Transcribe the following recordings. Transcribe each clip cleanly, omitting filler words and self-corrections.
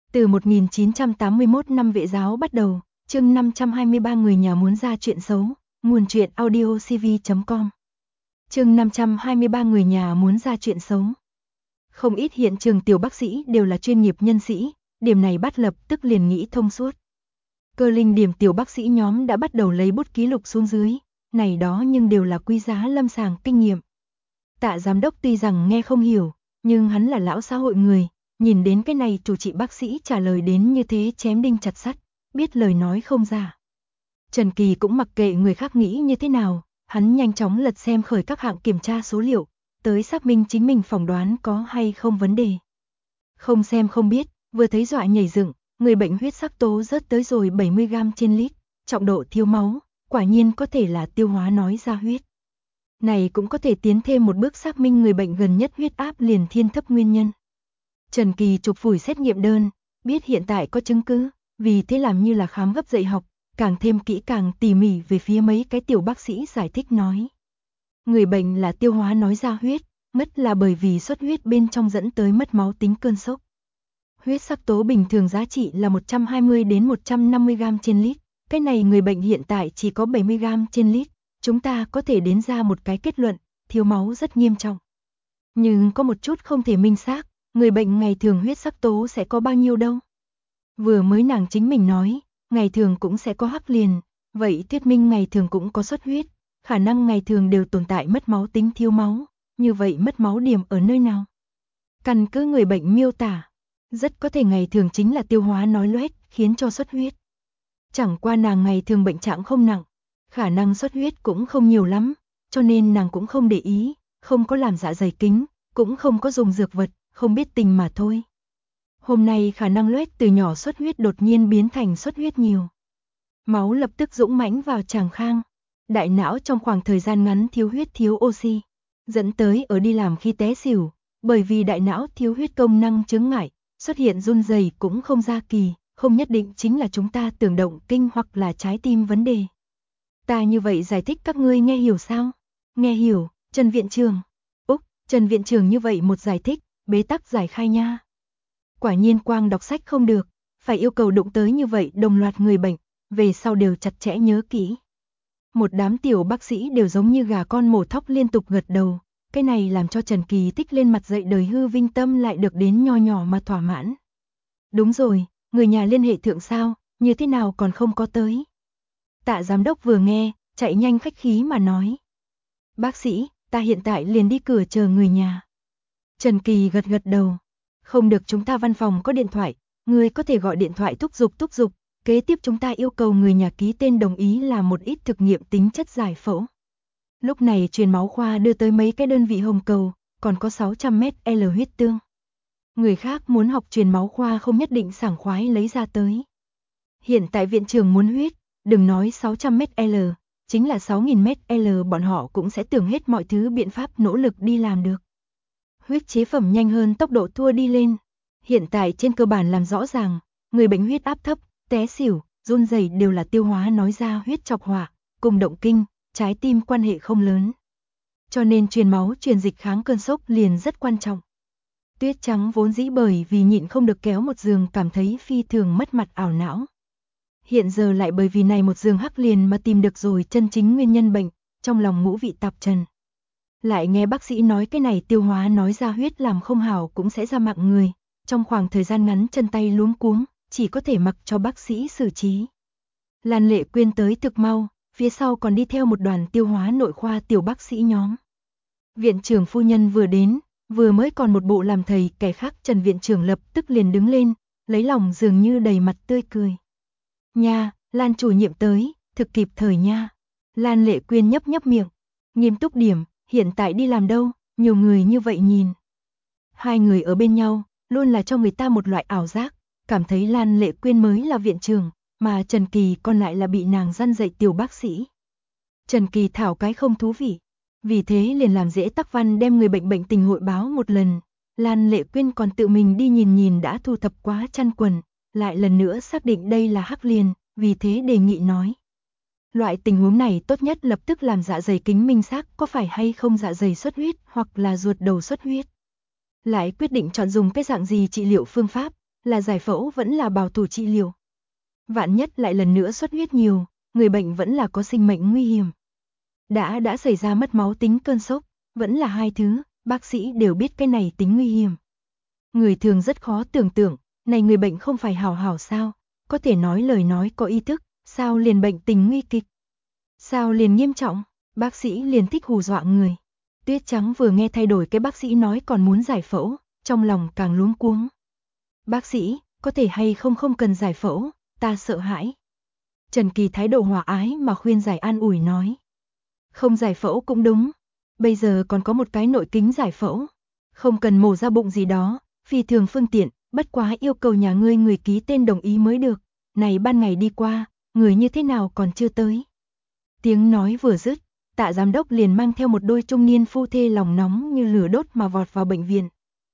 Từ 1981 năm Vệ giáo bắt đầu, chương 523 người nhà muốn ra chuyện xấu, nguồn truyện audiocv.com. Chương 523 người nhà muốn ra chuyện xấu. Không ít hiện trường tiểu bác sĩ đều là chuyên nghiệp nhân sĩ, điểm này bắt lập tức liền nghĩ thông suốt. Cơ linh điểm tiểu bác sĩ nhóm đã bắt đầu lấy bút ký lục xuống dưới, này đó nhưng đều là quý giá lâm sàng kinh nghiệm. Tạ giám đốc tuy rằng nghe không hiểu, nhưng hắn là lão xã hội người, nhìn đến cái này chủ trị bác sĩ trả lời đến như thế chém đinh chặt sắt, biết lời nói không giả. Trần Kỳ cũng mặc kệ người khác nghĩ như thế nào, hắn nhanh chóng lật xem khởi các hạng kiểm tra số liệu, tới xác minh chính mình phỏng đoán có hay không vấn đề. Không xem không biết, vừa thấy dọa nhảy dựng, người bệnh huyết sắc tố rớt tới rồi 70g trên lít, trọng độ thiếu máu, quả nhiên có thể là tiêu hóa nói ra huyết. Này cũng có thể tiến thêm một bước xác minh người bệnh gần nhất huyết áp liền thiên thấp nguyên nhân. Trần Kỳ chụp phủi xét nghiệm đơn, biết hiện tại có chứng cứ, vì thế làm như là khám gấp dạy học, càng thêm kỹ càng tỉ mỉ về phía mấy cái tiểu bác sĩ giải thích nói. Người bệnh là tiêu hóa nói ra huyết, mất là bởi vì xuất huyết bên trong dẫn tới mất máu tính cơn sốc. Huyết sắc tố bình thường giá trị là 120 đến 150g trên lít, cái này người bệnh hiện tại chỉ có 70g trên lít, chúng ta có thể đến ra một cái kết luận, thiếu máu rất nghiêm trọng. Nhưng có một chút không thể minh xác, người bệnh ngày thường huyết sắc tố sẽ có bao nhiêu đâu. Vừa mới nàng chính mình nói, ngày thường cũng sẽ có hắc liền, vậy thuyết minh ngày thường cũng có xuất huyết, khả năng ngày thường đều tồn tại mất máu tính thiếu máu, như vậy mất máu điểm ở nơi nào? Căn cứ người bệnh miêu tả, rất có thể ngày thường chính là tiêu hóa nói loét, khiến cho xuất huyết. Chẳng qua nàng ngày thường bệnh trạng không nặng, khả năng xuất huyết cũng không nhiều lắm, cho nên nàng cũng không để ý, không có làm dạ dày kính, cũng không có dùng dược vật, không biết tình mà thôi. Hôm nay khả năng loét từ nhỏ xuất huyết đột nhiên biến thành xuất huyết nhiều. Máu lập tức dũng mãnh vào tràng khang, đại não trong khoảng thời gian ngắn thiếu huyết thiếu oxy, dẫn tới ở đi làm khi té xỉu, bởi vì đại não thiếu huyết công năng chướng ngại, xuất hiện run rẩy cũng không ra kỳ, không nhất định chính là chúng ta tưởng động kinh hoặc là trái tim vấn đề. Ta như vậy giải thích các ngươi nghe hiểu sao? Nghe hiểu, Trần viện trưởng. Trần viện trưởng như vậy một giải thích, bế tắc giải khai nha. Quả nhiên quang đọc sách không được, phải yêu cầu đụng tới như vậy đồng loạt người bệnh, về sau đều chặt chẽ nhớ kỹ. Một đám tiểu bác sĩ đều giống như gà con mổ thóc liên tục gật đầu, cái này làm cho Trần Kỳ tích lên mặt dậy đời hư vinh tâm lại được đến nho nhỏ mà thỏa mãn. Đúng rồi, người nhà liên hệ thượng sao, như thế nào còn không có tới. Tạ giám đốc vừa nghe, chạy nhanh khách khí mà nói. Bác sĩ, ta hiện tại liền đi cửa chờ người nhà. Trần Kỳ gật gật đầu. Không được, chúng ta văn phòng có điện thoại, người có thể gọi điện thoại thúc giục, kế tiếp chúng ta yêu cầu người nhà ký tên đồng ý làm một ít thực nghiệm tính chất giải phẫu. Lúc này truyền máu khoa đưa tới mấy cái đơn vị hồng cầu, còn có 600ml huyết tương. Người khác muốn học truyền máu khoa không nhất định sảng khoái lấy ra tới. Hiện tại viện trưởng muốn huyết, đừng nói 600ml, chính là 6000ml bọn họ cũng sẽ tưởng hết mọi thứ biện pháp nỗ lực đi làm được. Huyết chế phẩm nhanh hơn tốc độ thua đi lên. Hiện tại trên cơ bản làm rõ ràng, người bệnh huyết áp thấp, té xỉu, run rẩy đều là tiêu hóa nói ra huyết chọc hỏa, cùng động kinh, trái tim quan hệ không lớn. Cho nên truyền máu truyền dịch kháng cơn sốc liền rất quan trọng. Tuyết Trắng vốn dĩ bởi vì nhịn không được kéo một giường cảm thấy phi thường mất mặt ảo não. Hiện giờ lại bởi vì này một giường hắc liền mà tìm được rồi chân chính nguyên nhân bệnh, trong lòng ngũ vị tạp trần. Lại nghe bác sĩ nói cái này tiêu hóa nói ra huyết làm không hảo cũng sẽ ra mạng người, trong khoảng thời gian ngắn chân tay luống cuống, chỉ có thể mặc cho bác sĩ xử trí. Lan Lệ Quyên tới thực mau, phía sau còn đi theo một đoàn tiêu hóa nội khoa tiểu bác sĩ nhóm. Viện trưởng phu nhân vừa đến, vừa mới còn một bộ làm thầy kẻ khác, Trần viện trưởng lập tức liền đứng lên, lấy lòng dường như đầy mặt tươi cười. Nha, Lan chủ nhiệm tới, thực kịp thời nha. Lan Lệ Quyên nhấp nhấp miệng, nghiêm túc điểm, hiện tại đi làm đâu, nhiều người như vậy nhìn. Hai người ở bên nhau, luôn là cho người ta một loại ảo giác, cảm thấy Lan Lệ Quyên mới là viện trưởng, mà Trần Kỳ còn lại là bị nàng răn dạy tiểu bác sĩ. Trần Kỳ thảo cái không thú vị, vì thế liền làm dễ tắc văn đem người bệnh bệnh tình hội báo một lần. Lan Lệ Quyên còn tự mình đi nhìn đã thu thập quá chăn quần, lại lần nữa xác định đây là hắc liền, vì thế đề nghị nói. Loại tình huống này tốt nhất lập tức làm dạ dày kính minh xác có phải hay không dạ dày xuất huyết hoặc là ruột đầu xuất huyết. Lại quyết định chọn dùng cái dạng gì trị liệu phương pháp, là giải phẫu vẫn là bảo thủ trị liệu. Vạn nhất lại lần nữa xuất huyết nhiều, người bệnh vẫn là có sinh mệnh nguy hiểm. Đã xảy ra mất máu tính cơn sốc, vẫn là hai thứ, bác sĩ đều biết cái này tính nguy hiểm. Người thường rất khó tưởng tượng, này người bệnh không phải hảo hảo sao, có thể nói lời nói có ý thức, sao liền bệnh tình nguy kịch. Sao liền nghiêm trọng, bác sĩ liền thích hù dọa người. Tuyết Trắng vừa nghe thay đổi cái bác sĩ nói còn muốn giải phẫu, trong lòng càng luống cuống. Bác sĩ, có thể hay không cần giải phẫu, ta sợ hãi. Trần Kỳ thái độ hòa ái mà khuyên giải an ủi nói. Không giải phẫu cũng đúng, bây giờ còn có một cái nội kính giải phẫu. Không cần mổ ra bụng gì đó, phi thường phương tiện, bất quá yêu cầu nhà ngươi người ký tên đồng ý mới được. Này ban ngày đi qua, người như thế nào còn chưa tới. Tiếng nói vừa dứt, Tạ giám đốc liền mang theo một đôi trung niên phu thê lòng nóng như lửa đốt mà vọt vào bệnh viện.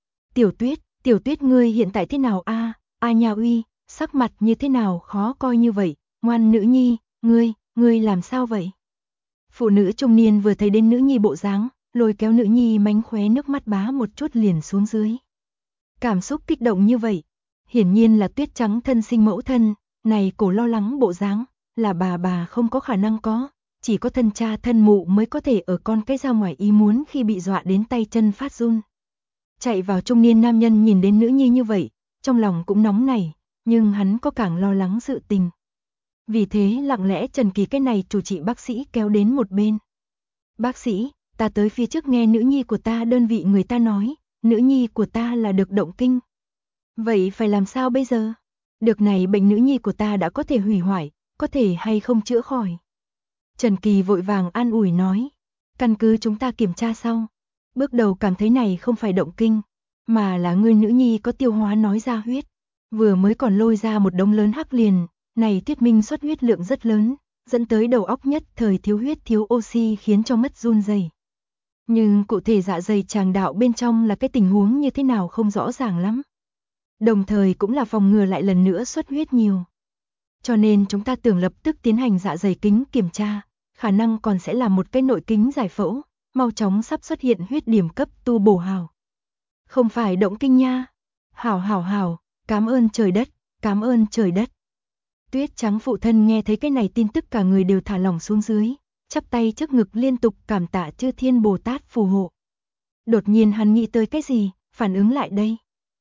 Tiểu Tuyết ngươi hiện tại thế nào a? A Nha Uy, sắc mặt như thế nào khó coi như vậy, ngoan nữ nhi, ngươi làm sao vậy? Phụ nữ trung niên vừa thấy đến nữ nhi bộ dáng, lôi kéo nữ nhi mánh khóe nước mắt bá một chút liền xuống dưới. Cảm xúc kích động như vậy, hiển nhiên là Tuyết Trắng thân sinh mẫu thân, này cổ lo lắng bộ dáng, là bà không có khả năng có, chỉ có thân cha thân mụ mới có thể ở con cái ra ngoài ý muốn khi bị dọa đến tay chân phát run. Chạy vào trung niên nam nhân nhìn đến nữ nhi như vậy, trong lòng cũng nóng nảy, nhưng hắn có càng lo lắng sự tình. Vì thế lặng lẽ Trần Kỳ cái này chủ trị bác sĩ kéo đến một bên. Bác sĩ, ta tới phía trước nghe nữ nhi của ta đơn vị người ta nói, nữ nhi của ta là được động kinh. Vậy phải làm sao bây giờ? Được này bệnh nữ nhi của ta đã có thể hủy hoại, có thể hay không chữa khỏi? Trần Kỳ vội vàng an ủi nói, căn cứ chúng ta kiểm tra sau. Bước đầu cảm thấy này không phải động kinh, mà là người nữ nhi có tiêu hóa nói ra huyết. Vừa mới còn lôi ra một đống lớn hắc liền, này thuyết minh xuất huyết lượng rất lớn, dẫn tới đầu óc nhất thời thiếu huyết thiếu oxy khiến cho mất run rẩy. Nhưng cụ thể dạ dày tràng đạo bên trong là cái tình huống như thế nào không rõ ràng lắm. Đồng thời cũng là phòng ngừa lại lần nữa xuất huyết nhiều. Cho nên chúng ta tưởng lập tức tiến hành dạ dày kính kiểm tra, khả năng còn sẽ là một cái nội kính giải phẫu, mau chóng sắp xuất hiện huyết điểm cấp tu bổ hào. Không phải động kinh nha. Hảo, cảm ơn trời đất, cảm ơn trời đất. Tuyết Trắng phụ thân nghe thấy cái này tin tức cả người đều thả lỏng xuống dưới, chắp tay trước ngực liên tục cảm tạ Chư Thiên Bồ Tát phù hộ. Đột nhiên hắn nghĩ tới cái gì, phản ứng lại đây.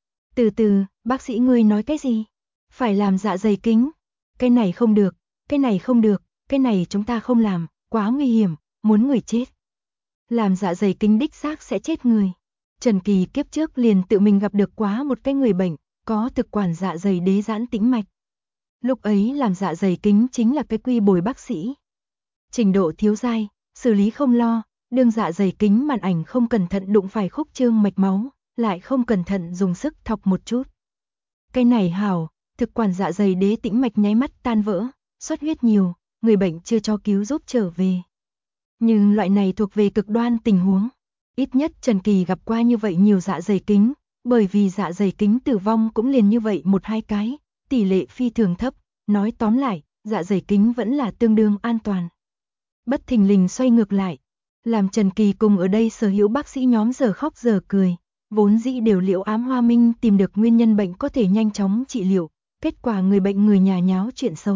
Từ, bác sĩ ngươi nói cái gì? Phải làm dạ dày kính. Cái này không được, cái này chúng ta không làm, quá nguy hiểm, muốn người chết. Làm dạ dày kính đích xác sẽ chết người. Trần Kỳ kiếp trước liền tự mình gặp được quá một cái người bệnh, có thực quản dạ dày đế giãn tĩnh mạch. Lúc ấy làm dạ dày kính chính là cái quy bồi bác sĩ. Trình độ thiếu dai, xử lý không lo, đương dạ dày kính màn ảnh không cẩn thận đụng phải khúc trương mạch máu, lại không cẩn thận dùng sức thọc một chút. Cái này hảo, thực quản dạ dày đế tĩnh mạch nháy mắt tan vỡ, xuất huyết nhiều, người bệnh chưa cho cứu giúp trở về. Nhưng loại này thuộc về cực đoan tình huống. Ít nhất Trần Kỳ gặp qua như vậy nhiều dạ dày kính, bởi vì dạ dày kính tử vong cũng liền như vậy 1-2 cái, tỷ lệ phi thường thấp, nói tóm lại, dạ dày kính vẫn là tương đương an toàn. Bất thình lình xoay ngược lại, làm Trần Kỳ cùng ở đây sở hữu bác sĩ nhóm giờ khóc giờ cười, vốn dĩ đều Liễu Ám Hoa Minh tìm được nguyên nhân bệnh có thể nhanh chóng trị liệu, kết quả người bệnh người nhà nháo chuyện xấu.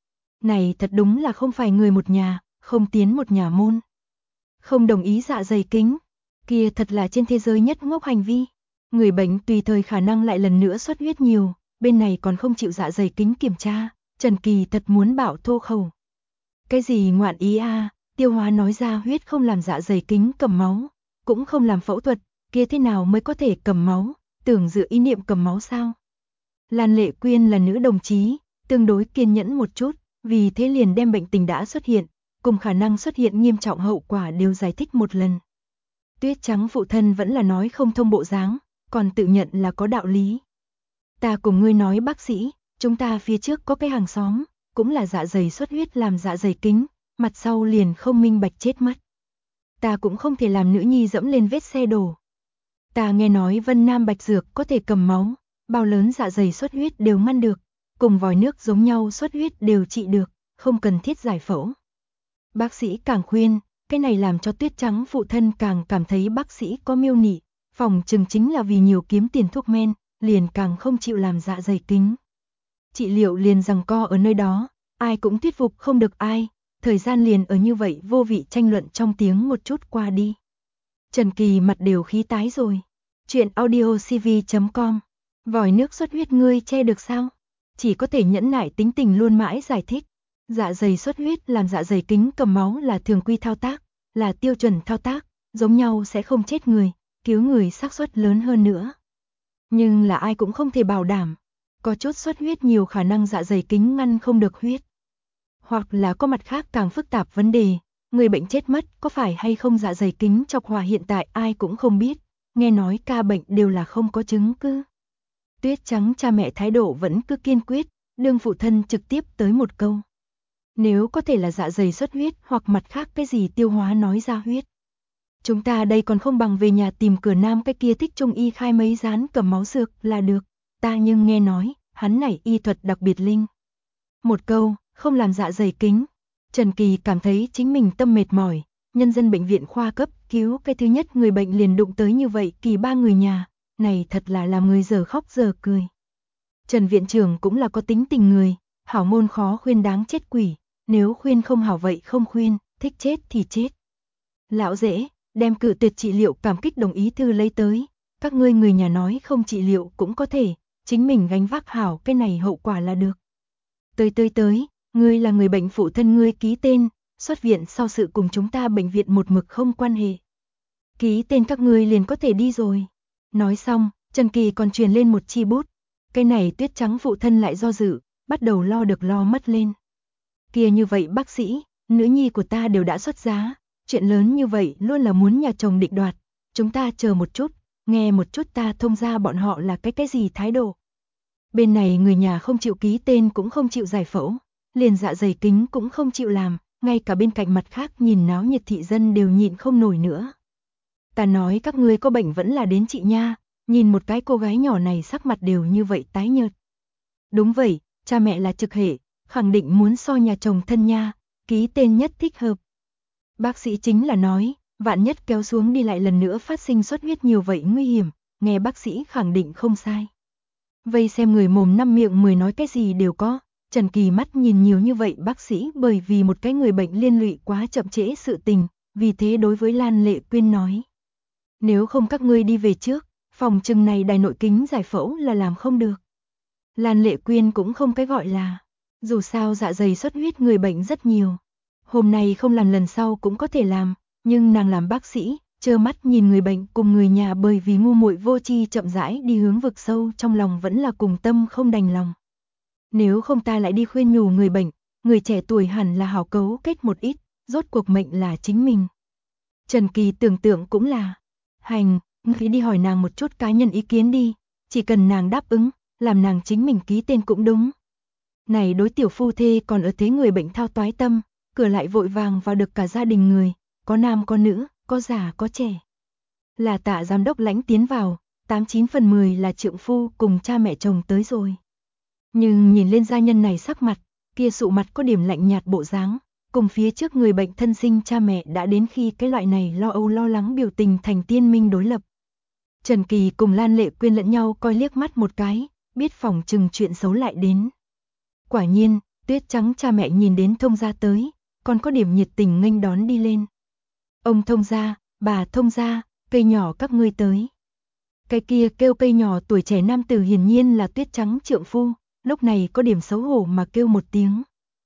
Này thật đúng là không phải người một nhà, không tiến một nhà môn. Không đồng ý dạ dày kính, kia thật là trên thế giới nhất ngốc hành vi. Người bệnh tùy thời khả năng lại lần nữa xuất huyết nhiều, bên này còn không chịu dạ dày kính kiểm tra, Trần Kỳ thật muốn bảo thô khẩu. Cái gì ngoạn ý a, tiêu hóa nói ra huyết không làm dạ dày kính cầm máu, cũng không làm phẫu thuật, kia thế nào mới có thể cầm máu, tưởng dựa ý niệm cầm máu sao? Lan Lệ Quyên là nữ đồng chí, tương đối kiên nhẫn một chút, vì thế liền đem bệnh tình đã xuất hiện, cùng khả năng xuất hiện nghiêm trọng hậu quả đều giải thích một lần. Tuyết Trắng phụ thân vẫn là nói không thông bộ dáng, còn tự nhận là có đạo lý. Ta cùng ngươi nói bác sĩ, chúng ta phía trước có cái hàng xóm, cũng là dạ dày xuất huyết làm dạ dày kính, mặt sau liền không minh bạch chết mất. Ta cũng không thể làm nữ nhi dẫm lên vết xe đổ. Ta nghe nói Vân Nam Bạch Dược có thể cầm máu, bao lớn dạ dày xuất huyết đều ngăn được, cùng vòi nước giống nhau xuất huyết đều trị được, không cần thiết giải phẫu. Bác sĩ càng khuyên, cái này làm cho Tuyết Trắng phụ thân càng cảm thấy bác sĩ có miêu nị, phòng chừng chính là vì nhiều kiếm tiền thuốc men, liền càng không chịu làm dạ dày kính. Trị liệu liền giằng co ở nơi đó, ai cũng thuyết phục không được ai, thời gian liền ở như vậy vô vị tranh luận trong tiếng một chút qua đi. Trần Kỳ mặt đều khí tái rồi. Chuyện audiocv.com. Vòi nước xuất huyết ngươi che được sao? Chỉ có thể nhẫn nại tính tình luôn mãi giải thích. Dạ dày xuất huyết làm dạ dày kính cầm máu là thường quy thao tác, là tiêu chuẩn thao tác, giống nhau sẽ không chết người, cứu người xác suất lớn hơn nữa. Nhưng là ai cũng không thể bảo đảm. Có chút xuất huyết nhiều khả năng dạ dày kính ngăn không được huyết. Hoặc là có mặt khác càng phức tạp vấn đề, người bệnh chết mất có phải hay không dạ dày kính chọc hỏa hiện tại ai cũng không biết, nghe nói ca bệnh đều là không có chứng cứ. Tuyết Trắng cha mẹ thái độ vẫn cứ kiên quyết, đương phụ thân trực tiếp tới một câu. Nếu có thể là dạ dày xuất huyết hoặc mặt khác cái gì tiêu hóa nói ra huyết. Chúng ta đây còn không bằng về nhà tìm cửa nam cái kia thích trung y khai mấy dán cầm máu dược là được. Ta nhưng nghe nói, hắn này y thuật đặc biệt linh. Một câu, không làm dạ dày kính. Trần Kỳ cảm thấy chính mình tâm mệt mỏi, nhân dân bệnh viện khoa cấp cứu cái thứ nhất người bệnh liền đụng tới như vậy kỳ ba người nhà, này thật là làm người giờ khóc giờ cười. Trần viện trưởng cũng là có tính tình người, hảo ngôn khó khuyên đáng chết quỷ, nếu khuyên không hảo vậy không khuyên, thích chết thì chết. Lão dễ, đem cự tuyệt trị liệu cảm kích đồng ý thư lấy tới, các ngươi người nhà nói không trị liệu cũng có thể, chính mình gánh vác hảo cái này hậu quả là được. Tới, ngươi là người bệnh phụ thân ngươi ký tên, xuất viện sau sự cùng chúng ta bệnh viện một mực không quan hệ. Ký tên các ngươi liền có thể đi rồi. Nói xong, Trần Kỳ còn truyền lên một chi bút. Cái này Tuyết Trắng phụ thân lại do dự, bắt đầu lo được lo mất lên. Kia như vậy bác sĩ, nữ nhi của ta đều đã xuất giá, chuyện lớn như vậy luôn là muốn nhà chồng định đoạt. Chúng ta chờ một chút, nghe một chút ta thông ra bọn họ là cái gì thái độ. Bên này người nhà không chịu ký tên cũng không chịu giải phẫu, liền dạ dày kính cũng không chịu làm, ngay cả bên cạnh mặt khác nhìn náo nhiệt thị dân đều nhịn không nổi nữa. Ta nói các ngươi có bệnh vẫn là đến chị nha, nhìn một cái cô gái nhỏ này sắc mặt đều như vậy tái nhợt. Đúng vậy, cha mẹ là trực hệ, khẳng định muốn so nhà chồng thân nha, ký tên nhất thích hợp. Bác sĩ chính là nói, vạn nhất kéo xuống đi lại lần nữa phát sinh xuất huyết nhiều vậy nguy hiểm, nghe bác sĩ khẳng định không sai. Vây xem người mồm năm miệng 10 nói cái gì đều có, Trần Kỳ mắt nhìn nhiều như vậy bác sĩ bởi vì một cái người bệnh liên lụy quá chậm trễ sự tình, vì thế đối với Lan Lệ Quyên nói. Nếu không các ngươi đi về trước, phòng chừng này đài nội kính giải phẫu là làm không được. Lan Lệ Quyên cũng không cái gọi là, dù sao dạ dày xuất huyết người bệnh rất nhiều. Hôm nay không làm lần sau cũng có thể làm, nhưng nàng làm bác sĩ, trơ mắt nhìn người bệnh cùng người nhà bởi vì ngu muội vô tri chậm rãi đi hướng vực sâu trong lòng vẫn là cùng tâm không đành lòng. Nếu không ta lại đi khuyên nhủ người bệnh, người trẻ tuổi hẳn là hảo cấu kết một ít, rốt cuộc mệnh là chính mình. Trần Kỳ tưởng tượng cũng là, hành, ngươi đi hỏi nàng một chút cá nhân ý kiến đi, chỉ cần nàng đáp ứng, làm nàng chính mình ký tên cũng đúng. Này đối tiểu phu thê còn ở thế người bệnh thao toái tâm, cửa lại vội vàng vào được cả gia đình người, có nam có nữ, có già có trẻ. Là Tạ giám đốc lãnh tiến vào, 89 phần 10 là trượng phu cùng cha mẹ chồng tới rồi. Nhưng nhìn lên gia nhân này sắc mặt, kia sụ mặt có điểm lạnh nhạt bộ dáng, cùng phía trước người bệnh thân sinh cha mẹ đã đến khi cái loại này lo âu lo lắng biểu tình thành tiên minh đối lập. Trần Kỳ cùng Lan Lệ Quyên lẫn nhau coi liếc mắt một cái, biết phòng chừng chuyện xấu lại đến. Quả nhiên, Tuyết Trắng cha mẹ nhìn đến thông gia tới, còn có điểm nhiệt tình nghênh đón đi lên. Ông thông gia, bà thông gia, cây nhỏ các ngươi tới. Cái kia kêu cây nhỏ tuổi trẻ nam tử hiển nhiên là Tuyết Trắng trượng phu, lúc này có điểm xấu hổ mà kêu một tiếng.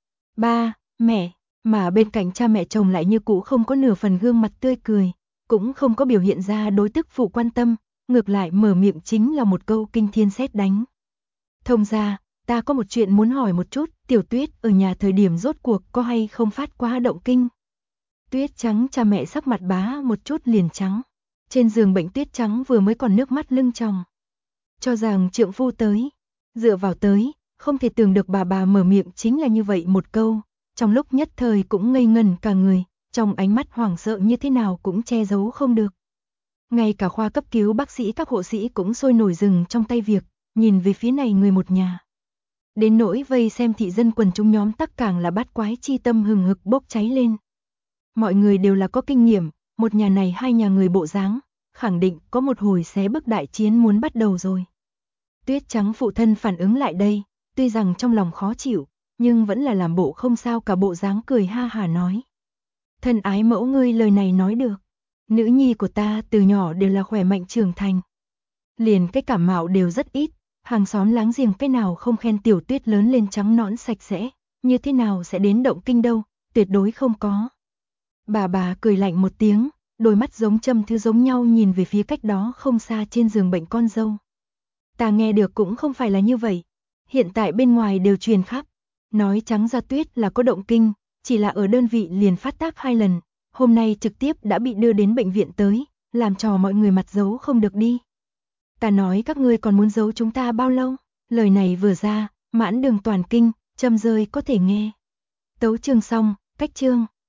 Ba, mẹ, mà bên cạnh cha mẹ chồng lại như cũ không có nửa phần gương mặt tươi cười, cũng không có biểu hiện ra đối tức phụ quan tâm, ngược lại mở miệng chính là một câu kinh thiên sét đánh. Thông gia, ta có một chuyện muốn hỏi một chút, Tiểu Tuyết ở nhà thời điểm rốt cuộc có hay không phát quá động kinh? Tuyết Trắng cha mẹ sắc mặt bá một chút liền trắng. Trên giường bệnh Tuyết Trắng vừa mới còn nước mắt lưng tròng. Cho rằng trượng phu tới, dựa vào tới, không thể tưởng được bà mở miệng chính là như vậy một câu, trong lúc nhất thời cũng ngây ngần cả người, trong ánh mắt hoảng sợ như thế nào cũng che giấu không được. Ngay cả khoa cấp cứu bác sĩ các hộ sĩ cũng sôi nổi dừng trong tay việc, nhìn về phía này người một nhà. Đến nỗi vây xem thị dân quần chúng nhóm tắc càng là bát quái chi tâm hừng hực bốc cháy lên. Mọi người đều là có kinh nghiệm, một nhà này hai nhà người bộ dáng, khẳng định có một hồi xé bức đại chiến muốn bắt đầu rồi. Tuyết Trắng phụ thân phản ứng lại đây, tuy rằng trong lòng khó chịu, nhưng vẫn là làm bộ không sao cả bộ dáng cười ha hả nói. Thân ái mẫu ngươi lời này nói được, nữ nhi của ta từ nhỏ đều là khỏe mạnh trưởng thành. Liền cái cảm mạo đều rất ít, hàng xóm láng giềng cái nào không khen Tiểu Tuyết lớn lên trắng nõn sạch sẽ, như thế nào sẽ đến động kinh đâu, tuyệt đối không có. Bà cười lạnh một tiếng, đôi mắt giống châm thư giống nhau nhìn về phía cách đó không xa trên giường bệnh con dâu. Ta nghe được cũng không phải là như vậy, hiện tại bên ngoài đều truyền khắp, nói trắng ra Tuyết là có động kinh, chỉ là ở đơn vị liền phát tác 2 lần, hôm nay trực tiếp đã bị đưa đến bệnh viện tới, làm trò mọi người mặt giấu không được đi. Ta nói các ngươi còn muốn giấu chúng ta bao lâu? Lời này vừa ra, mãn đường toàn kinh, châm rơi có thể nghe. Tấu chương xong, cách chương.